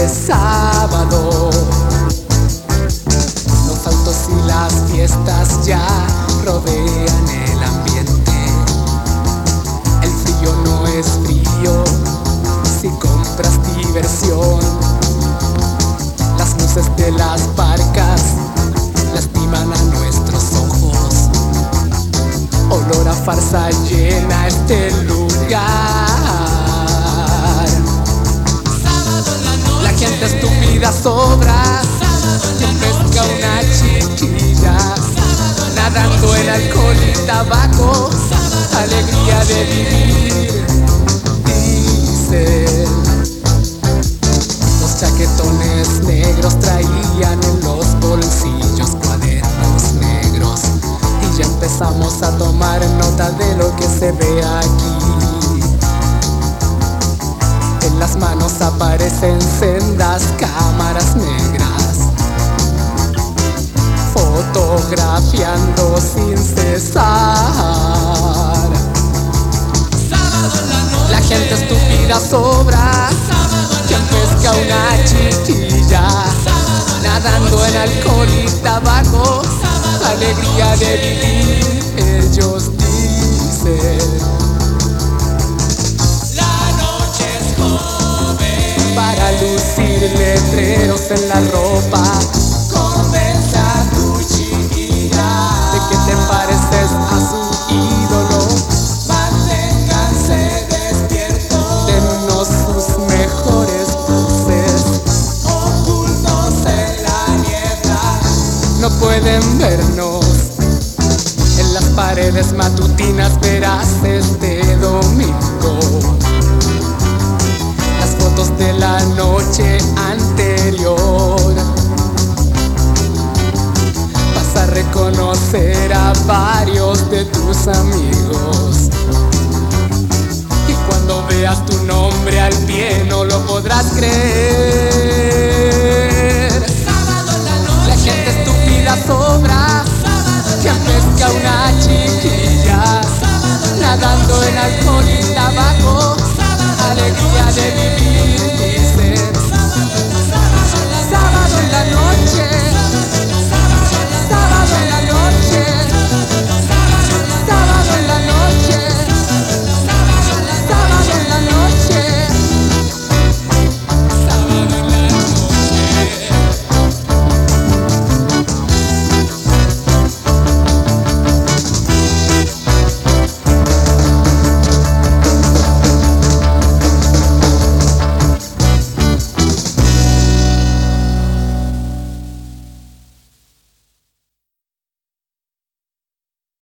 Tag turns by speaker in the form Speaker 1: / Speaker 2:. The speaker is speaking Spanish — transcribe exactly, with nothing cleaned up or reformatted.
Speaker 1: es sábado. Los autos y las fiestas ya rodean el ambiente. El frío no es frío si compras diversión. Las luces de las barcas lastiman a nuestros ojos. Olor a farsa llena este lugar. La gente estúpida sobra. Quien pesca una chiquilla, nadando en alcohol y tabaco, alegría de vivir, dicen. Los chaquetones negros traían en los bolsillos cuadernos negros, y ya empezamos a tomar nota de lo que se ve aquí. En las manos aparecen sendas cámaras negras, fotografiando sin cesar. La gente estúpida sobra. Quien pesca una chiquilla, nadando en alcohol y tabaco, alegría de vivir, ellos dicen.
Speaker 2: La noche es joven.
Speaker 1: Para lucir letreros en la ropa,
Speaker 2: Convence a tu chiquilla
Speaker 1: de que te pareces a su ídolo.
Speaker 2: Manténganse despiertos,
Speaker 1: Dennos sus mejores luces.
Speaker 2: ocultos en la niebla.
Speaker 1: No pueden vernos. En las paredes matutinas verás este domingo las fotos de la noche anterior. Vas a reconocer a varios de tus amigos, y cuando veas tu nombre al pie no lo podrás creer.
Speaker 2: Sábado en la noche.
Speaker 1: La gente estúpida sobra. Quien pesca una chiquilla, nadando en alcohol y tabaco, alegría de vivir.